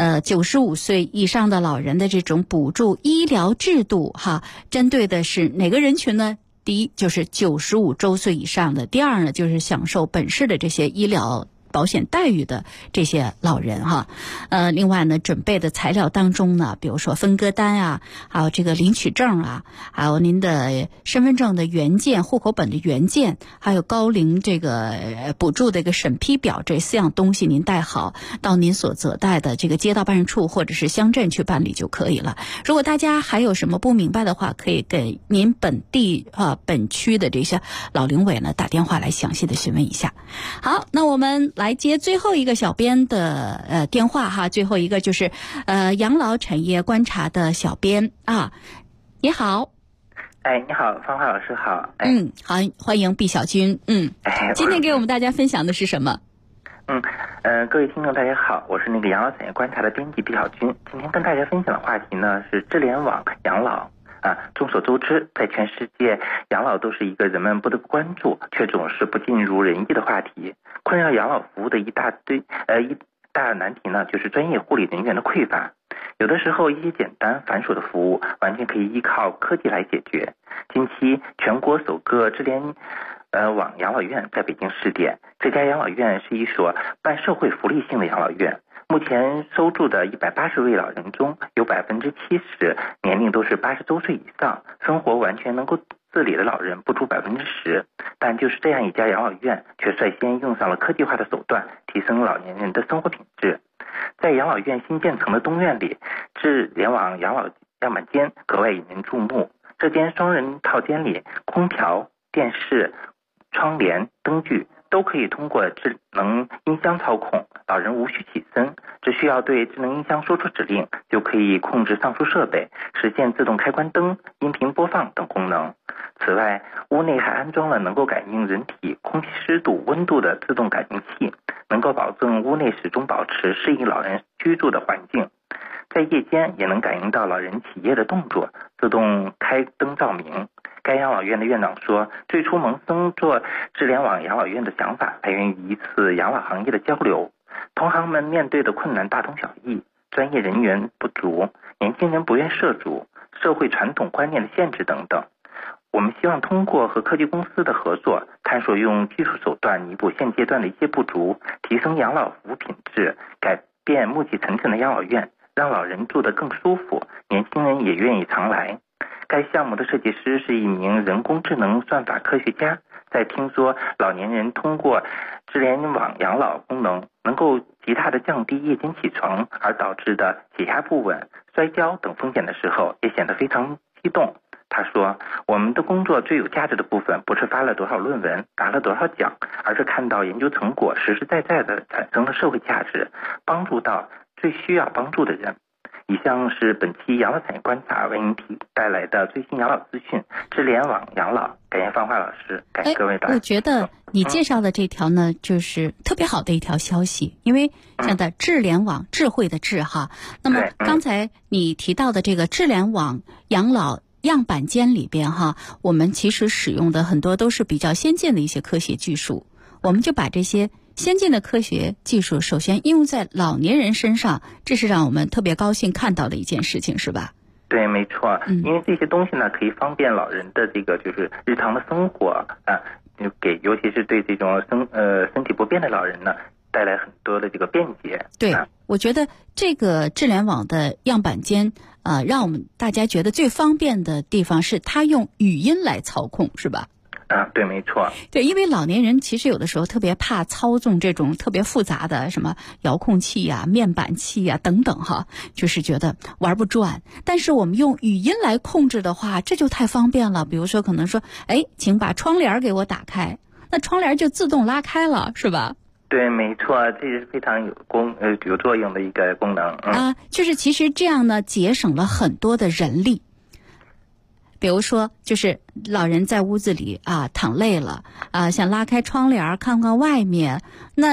95岁以上的老人的这种补助医疗制度哈，针对的是哪个人群呢？第一就是95周岁以上的，第二呢就是享受本市的这些医疗保险待遇的这些老人哈。另外呢，准备的材料当中呢，比如说分割单啊，还有这个领取证啊，还有您的身份证的原件、户口本的原件，还有高龄这个补助的一个审批表，这4样东西您带好到您所责带的这个街道办事处或者是乡镇去办理就可以了。如果大家还有什么不明白的话，可以给您本地本区的这些老龄委呢打电话来详细的询问一下。好，那我们来接最后一个小编的电话哈，最后一个就是养老产业观察的小编啊，你好。 哎，你好，芳华老师好。 好，欢迎毕小军。今天给我们大家分享的是什么？ 各位听众大家好，我是那个养老产业观察的编辑毕小军。今天跟大家分享的话题呢是智联网养老。众所周知，在全世界，养老都是一个人们不得不关注，却总是不尽如人意的话题。困扰养老服务的一大难题呢，就是专业护理人员的匮乏。有的时候，一些简单繁琐的服务，完全可以依靠科技来解决。近期，全国首个智联网养老院在北京试点。这家养老院是一所办社会福利性的养老院。目前收住的180位老人中，有70%年龄都是80周岁以上，生活完全能够自理的老人不足10%。但就是这样一家养老院，却率先用上了科技化的手段，提升老年人的生活品质。在养老院新建成的东院里，智联网养老样板间格外引人注目。这间双人套间里，空调、电视、窗帘、灯具都可以通过智能音箱操控，老人无需起身，只需要对智能音箱说出指令，就可以控制上述设备，实现自动开关灯、音频播放等功能。此外，屋内还安装了能够感应人体空气湿度、温度的自动感应器，能够保证屋内始终保持适应老人居住的环境。在夜间也能感应到老人起夜的动作，自动开灯照明。该养老院的院长说，最初萌生做智联网养老院的想法来源于一次养老行业的交流，同行们面对的困难大同小异，专业人员不足，年轻人不愿涉足，社会传统观念的限制等等。我们希望通过和科技公司的合作，探索用技术手段弥补现阶段的一些不足，提升养老服务品质，改变暮气沉沉的养老院，让老人住得更舒服，年轻人也愿意常来。该项目的设计师是一名人工智能算法科学家，在听说老年人通过智联网养老功能能够极大的降低夜间起床而导致的血压不稳、摔跤等风险的时候，也显得非常激动。他说，我们的工作最有价值的部分不是发了多少论文、拿了多少奖，而是看到研究成果实实在在的产生了社会价值，帮助到最需要帮助的人。以上是本期养老产业观察为您带来的最新养老资讯，智联网养老。感谢芳华老师，感谢各位的。 我觉得你介绍的这条呢，就是特别好的一条消息，因为像的智联网，智慧的智哈。那么刚才你提到的这个智联网养老样板间里边哈，我们其实使用的很多都是比较先进的一些科学技术，我们就把这些先进的科学技术首先应用在老年人身上，这是让我们特别高兴看到的一件事情，是吧？ 对，没错。因为这些东西呢，可以方便老人的这个就是日常的生活啊，尤其是对这种身体不便的老人呢，带来很多的这个便捷。 对，我觉得这个智联网的样板间让我们大家觉得最方便的地方是它用语音来操控，是吧？ 对，没错。 对，因为老年人其实有的时候特别怕操纵这种特别复杂的什么遥控器啊、面板器啊等等哈，就是觉得玩不转。但是我们用语音来控制的话，这就太方便了。比如说可能说，请把窗帘给我打开，那窗帘就自动拉开了，是吧？ 对，没错，这是非常有作用的一个功能。 就是其实这样呢，节省了很多的人力。比如说，就是老人在屋子里躺累了想拉开窗帘看看外面，那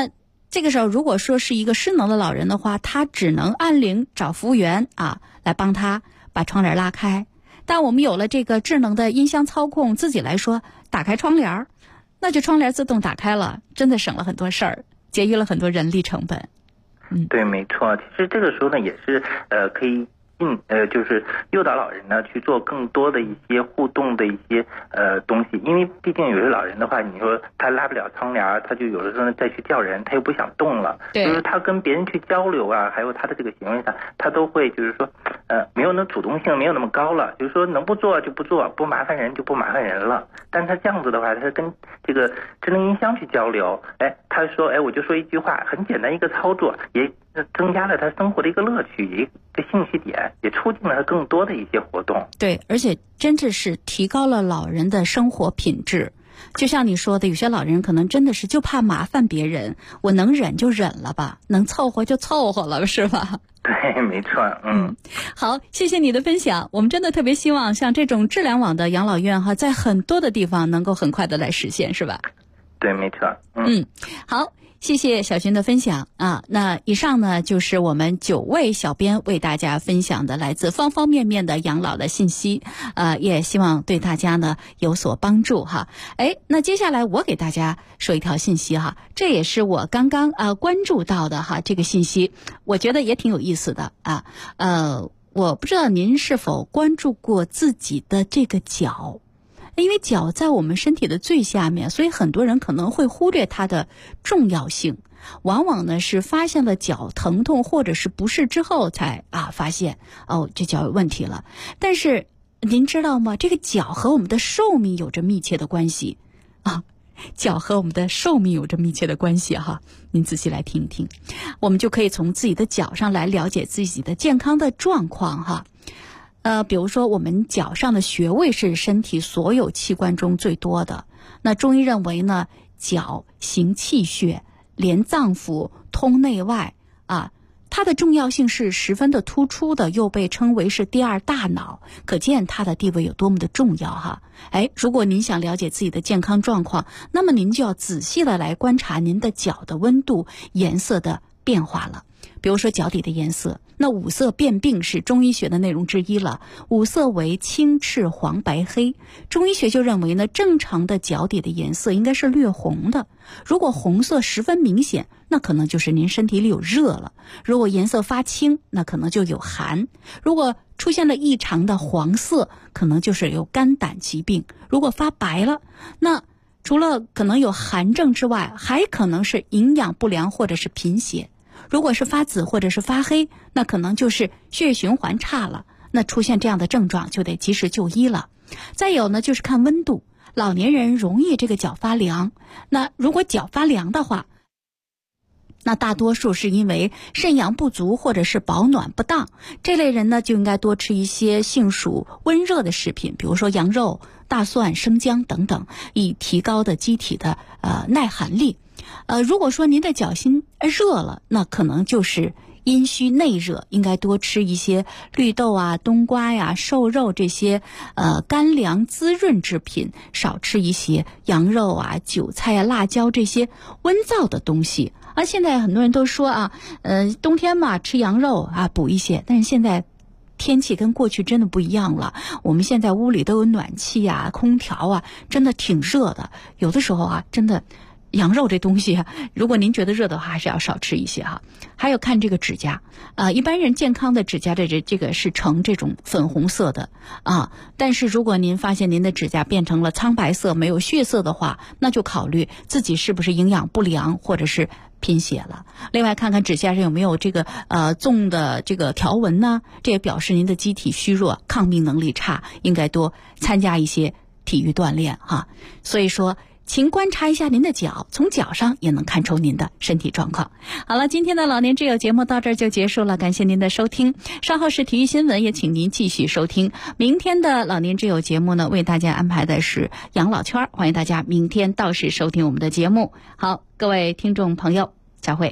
这个时候如果说是一个失能的老人的话，他只能按铃找服务员啊来帮他把窗帘拉开。但我们有了这个智能的音箱操控，自己来说打开窗帘，那就窗帘自动打开了，真的省了很多事儿，节约了很多人力成本。 对，没错。其实这个时候呢，也是可以就是诱导老人呢去做更多的一些互动的一些东西，因为毕竟有些老人的话，你说他拉不了窗帘，他就有的时候呢再去叫人，他又不想动了，就是他跟别人去交流啊，还有他的这个行为上，他都会就是说没有那主动性没有那么高了，就是说能不做就不做，不麻烦人就不麻烦人了。但他这样子的话，他跟这个智能音箱去交流，他说我就说一句话，很简单一个操作，也增加了他生活的一个乐趣，一个兴趣点，也促进了他更多的一些活动。 对，而且真的是提高了老人的生活品质。就像你说的，有些老人可能真的是就怕麻烦别人，我能忍就忍了吧，能凑合就凑合了，是吧？ 对，没错。 好，谢谢你的分享。我们真的特别希望像这种智联网的养老院在很多的地方能够很快的来实现，是吧？ 对，没错。 好，谢谢小军的分享啊。那以上呢就是我们9位小编为大家分享的来自方方面面的养老的信息，也希望对大家呢有所帮助哈。那接下来我给大家说一条信息哈，这也是我刚刚关注到的哈，这个信息我觉得也挺有意思的啊。我不知道您是否关注过自己的这个脚。因为脚在我们身体的最下面，所以很多人可能会忽略它的重要性，往往呢是发现了脚疼痛或者是不适之后才发现这脚有问题了。但是您知道吗？这个脚和我们的寿命有着密切的关系啊，脚和我们的寿命有着密切的关系哈。您仔细来听一听，我们就可以从自己的脚上来了解自己的健康的状况哈。比如说我们脚上的穴位是身体所有器官中最多的。那中医认为呢，脚行气血，连脏腑，通内外啊，它的重要性是十分的突出的，又被称为是第二大脑，可见它的地位有多么的重要哈。如果您想了解自己的健康状况，那么您就要仔细的来观察您的脚的温度、颜色的变化了。比如说脚底的颜色，那五色辨病是中医学的内容之一了。五色为青、赤、黄、白、黑。中医学就认为呢，正常的脚底的颜色应该是略红的。如果红色十分明显，那可能就是您身体里有热了；如果颜色发青，那可能就有寒；如果出现了异常的黄色，可能就是有肝胆疾病；如果发白了，那除了可能有寒症之外，还可能是营养不良或者是贫血。如果是发紫或者是发黑，那可能就是血液循环差了，那出现这样的症状就得及时就医了。再有呢，就是看温度，老年人容易这个脚发凉，那如果脚发凉的话，那大多数是因为肾阳不足或者是保暖不当，这类人呢就应该多吃一些性属温热的食品，比如说羊肉、大蒜、生姜等等，以提高的机体的耐寒力。如果说您的脚心热了，那可能就是阴虚内热，应该多吃一些绿豆啊、冬瓜呀、瘦肉这些干凉滋润之品，少吃一些羊肉啊、韭菜啊、辣椒这些温燥的东西。现在很多人都说冬天嘛吃羊肉补一些，但是现在天气跟过去真的不一样了，我们现在屋里都有暖气啊、空调真的挺热的，有的时候真的羊肉这东西如果您觉得热的话，还是要少吃一些哈。还有看这个指甲一般人健康的指甲的这个是呈这种粉红色的但是如果您发现您的指甲变成了苍白色，没有血色的话，那就考虑自己是不是营养不良或者是贫血了。另外看看指甲上有没有这个纵的这个条纹呢，这也表示您的机体虚弱，抗病能力差，应该多参加一些体育锻炼哈。所以说请观察一下您的脚，从脚上也能看出您的身体状况。好了，今天的老年之友节目到这儿就结束了，感谢您的收听。稍后是体育新闻，也请您继续收听。明天的老年之友节目呢，为大家安排的是养老圈，欢迎大家明天到时收听我们的节目。好，各位听众朋友，再会。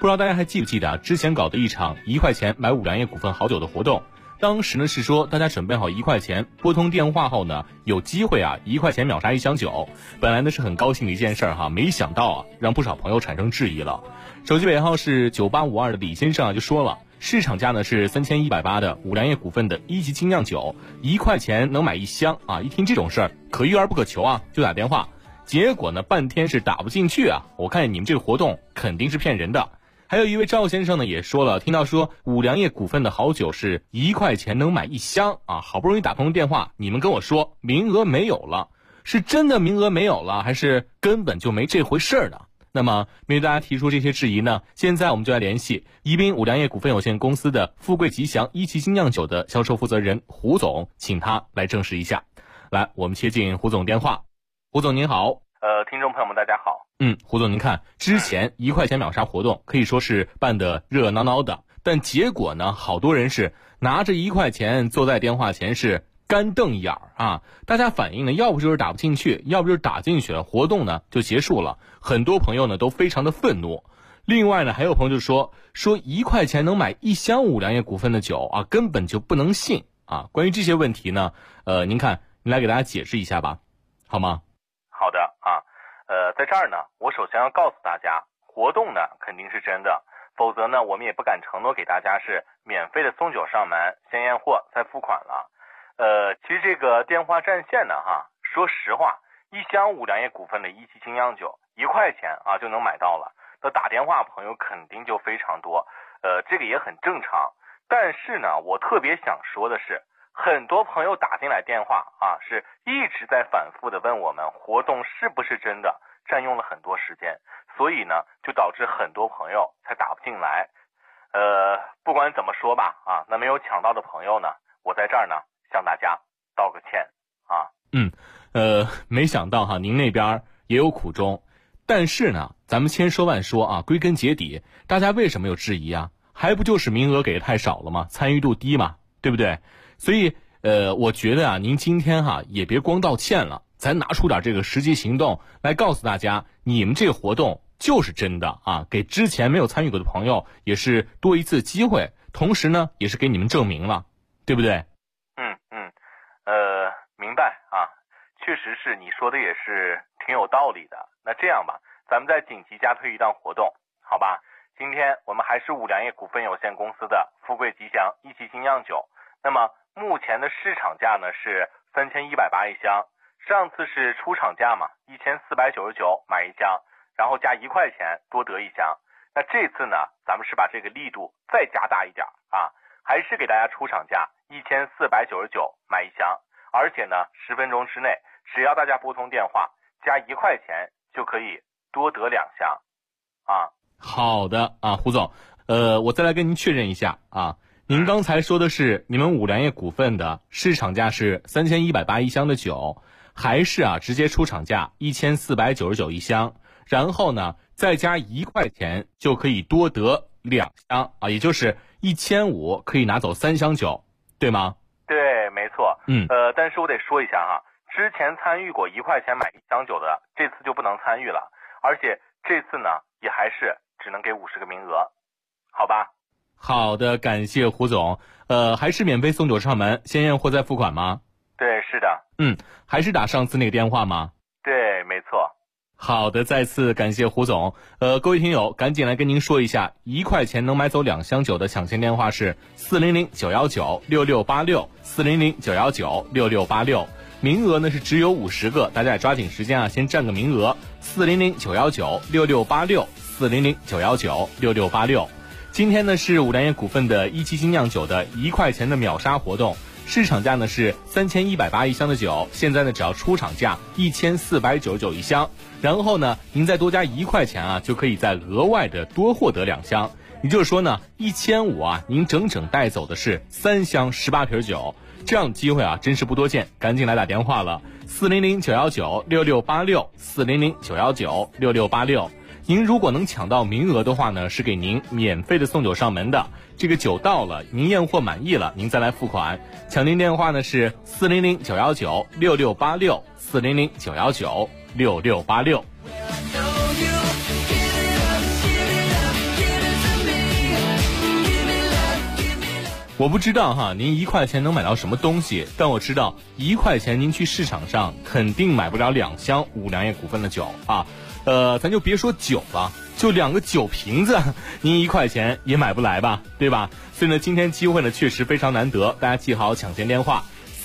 不知道大家还记不记得啊？之前搞的一场1块钱买5粮液股份好酒的活动，当时呢是说大家准备好1块钱，拨通电话后呢，有机会啊1块钱秒杀1箱酒。本来呢是很高兴的一件事哈，没想到啊让不少朋友产生质疑了。手机尾号是9852的李先生啊就说了，市场价呢是3180的5粮液股份的1级精酿酒，1块钱能买1箱啊！一听这种事儿，可遇而不可求啊，就打电话。结果呢半天是打不进去啊！我看你们这个活动肯定是骗人的。还有一位赵先生呢也说了，听到说5粮液股份的好酒是1块钱能买1箱啊，好不容易打通电话，你们跟我说名额没有了，是真的名额没有了，还是根本就没这回事呢？那么面对大家提出这些质疑呢，现在我们就来联系宜宾5粮液股份有限公司的富贵吉祥1级精酿酒的销售负责人胡总，请他来证实一下。来，我们接进胡总电话。胡总您好。 听众朋友们大家好。 胡总您看，之前1块钱秒杀活动可以说是办得热闹闹的，但结果呢，好多人是拿着1块钱坐在电话前是干瞪眼儿啊！大家反映呢，要不就是打不进去，要不就是打进去了，活动呢就结束了。很多朋友呢都非常的愤怒。另外呢，还有朋友就说1块钱能买1箱5粮液股份的酒啊，根本就不能信啊！关于这些问题呢，您看，您来给大家解释一下吧，好吗？ 好的啊，在这儿呢，我首先要告诉大家，活动呢肯定是真的，否则呢，我们也不敢承诺给大家是免费的送酒上门，先验货再付款了。其实这个电话占线呢，说实话，1箱5粮液股份的1级精酿酒1块钱啊就能买到了，那打电话朋友肯定就非常多，这个也很正常。但是呢，我特别想说的是，很多朋友打进来电话啊，是一直在反复的问我们活动是不是真的，占用了很多时间，所以呢，就导致很多朋友才打不进来。不管怎么说吧，啊，那没有抢到的朋友呢，我在这儿呢向大家道个歉啊。 没想到哈，您那边也有苦衷，但是呢，咱们千说万说啊，归根结底，大家为什么有质疑啊？还不就是名额给的太少了吗？参与度低嘛，对不对？所以我觉得啊，您今天也别光道歉了，咱拿出点这个实际行动来告诉大家，你们这个活动就是真的啊，给之前没有参与过的朋友也是多一次机会，同时呢，也是给你们证明了，对不对？ 明白啊，确实是你说的也是挺有道理的。那这样吧，咱们再紧急加推一档活动，好吧？今天我们还是5粮液股份有限公司的富贵吉祥1级精酿酒，那么目前的市场价呢是3180一箱，上次是出厂价嘛，1499买1箱，然后加1块钱多得1箱。那这次呢，咱们是把这个力度再加大一点啊，还是给大家出厂价1499买1箱，而且呢10分钟之内，只要大家拨通电话加1块钱就可以多得2箱啊。 好的啊，胡总，我再来跟您确认一下啊，您刚才说的是你们5粮液股份的市场价是3180一箱的酒，还是啊直接出厂价1499一箱，然后呢再加1块钱就可以多得2箱啊，也就是1500可以拿走3箱酒，对吗？ 对，没错。但是我得说一下哈，之前参与过1块钱买1箱酒的，这次就不能参与了，而且这次呢也还是只能给50个名额，好吧？ 好的，感谢胡总。还是免费送酒上门，先验货再付款吗？ 对，是的。 还是打上次那个电话吗？ 对，没错。 好的，再次感谢胡总。各位听友，赶紧来跟您说一下，1块钱能买走2箱酒的抢先电话是400-919-6686，400-919-6686。名额呢是只有50个，大家也抓紧时间啊，先占个名额。400-919-6686，400-919-6686。今天呢是5粮液股份的1级精酿酒的1块钱的秒杀活动，市场价呢是3180一箱的酒，现在呢只要出厂价1499一箱，然后呢您再多加1块钱啊，就可以再额外的多获得2箱，也就是说呢1500啊，您整整带走的是3箱18瓶酒，这样的机会啊真是不多见，赶紧来打电话了，400-919-6686，400-919-6686。您如果能抢到名额的话呢，是给您免费的送酒上门的。这个酒到了，您验货满意了，您再来付款。抢您电话呢是400-919-6686，400-919-6686。 我不知道哈，您1块钱能买到什么东西，但我知道1块钱您去市场上肯定买不了2箱五粮液股份的酒啊。咱就别说酒了，就2个酒瓶子，您1块钱也买不来吧，对吧？所以呢，今天机会呢确实非常难得，大家记好抢先电话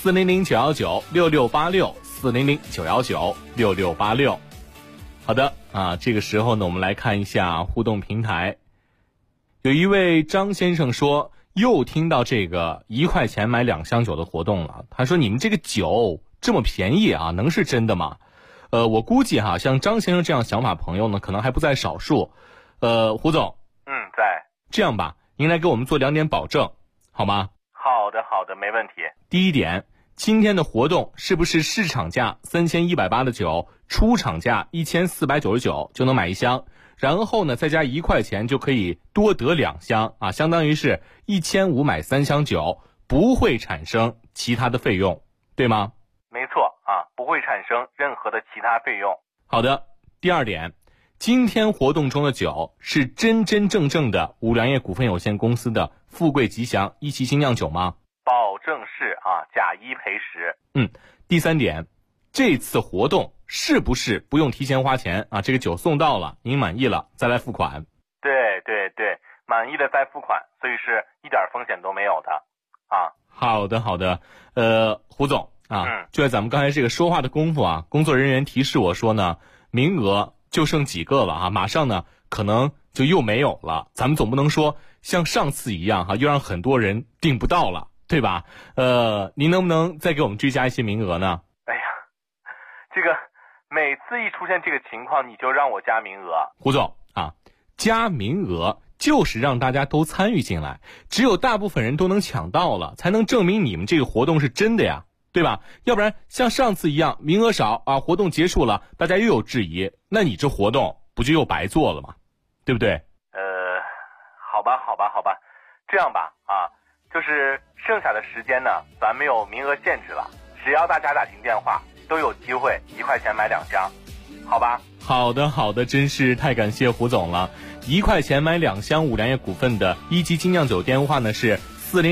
400-919-6686，400-919-6686。好的啊，这个时候呢，我们来看一下互动平台。有一位张先生说，又听到这个1块钱买2箱酒的活动了。他说，你们这个酒这么便宜啊，能是真的吗？我估计哈，像张先生这样想法朋友呢，可能还不在少数。胡总， 在。 这样吧，您来给我们做2点保证，好吗？ 好的，没问题。 第一点，今天的活动是不是市场价3180的酒，出厂价1499就能买1箱？然后呢，再加1块钱就可以多得2箱啊，相当于是1500买3箱酒，不会产生其他的费用，对吗？ 没错啊，不会产生任何的其他费用。 好的，第二点，今天活动中的酒是真正的五粮液股份有限公司的富贵吉祥一期精酿酒吗？ 保证是啊，假一赔10。 第三点，这次活动是不是不用提前花钱啊？这个酒送到了，您满意了再来付款。 对，满意了再付款，所以是一点风险都没有的啊。 好的，胡总啊，就在咱们刚才这个说话的功夫啊，工作人员提示我说呢，名额就剩几个了啊，马上呢可能就又没有了。咱们总不能说像上次一样哈，又让很多人订不到了，对吧？您能不能再给我们追加一些名额呢？ 哎呀，这个每次一出现这个情况，你就让我加名额。 胡总啊，加名额就是让大家都参与进来，只有大部分人都能抢到了，才能证明你们这个活动是真的呀，对吧？要不然像上次一样名额少啊，活动结束了大家又有质疑，那你这活动不就又白做了吗？对不对？ 好吧，这样吧啊，就是剩下的时间呢，咱没有名额限制了，只要大家打进电话都有机会1块钱买2箱，好吧？ 好的，真是太感谢胡总了。1块钱买2箱五粮液股份的一级精酿酒电话呢是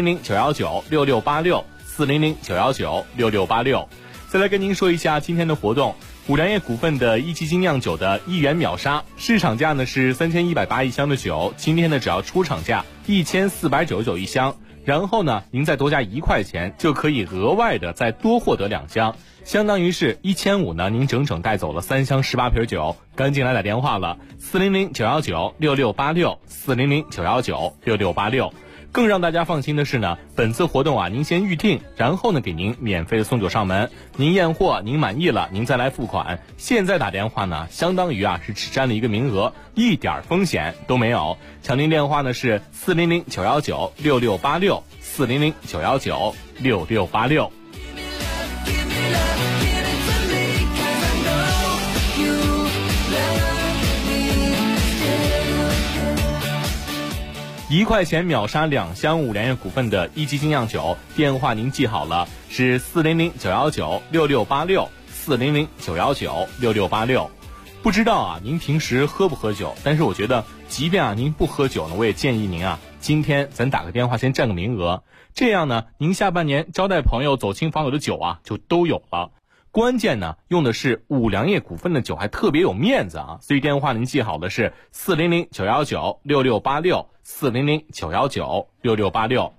400-919-6686，400-919-6686。再来跟您说一下今天的活动，五粮液股份的一级精酿酒的1元秒杀，市场价呢是31801箱的酒，今天呢只要出厂价14991箱，然后呢您再多加1块钱就可以额外的再多获得2箱，相当于是1500呢，您整整带走了3箱18瓶酒。赶紧来打电话了，400-919-6686，400-919-6686。更让大家放心的是呢，本次活动啊，您先预定，然后呢给您免费的送酒上门，您验货您满意了，您再来付款。现在打电话呢，相当于啊是只占了一个名额，一点风险都没有。抢订电话呢是400-919-6686，400-919-6686。1块钱秒杀2箱五粮液股份的一级精酿酒，电话您记好了，是400-919-6686，400-919-6686。不知道啊，您平时喝不喝酒？但是我觉得，即便啊您不喝酒呢，我也建议您啊，今天咱打个电话先占个名额，这样呢，您下半年招待朋友、走亲访友的酒啊，就都有了。关键呢，用的是五粮液股份的酒，还特别有面子啊！所以电话您记好的是400-919-6686，400-919-6686。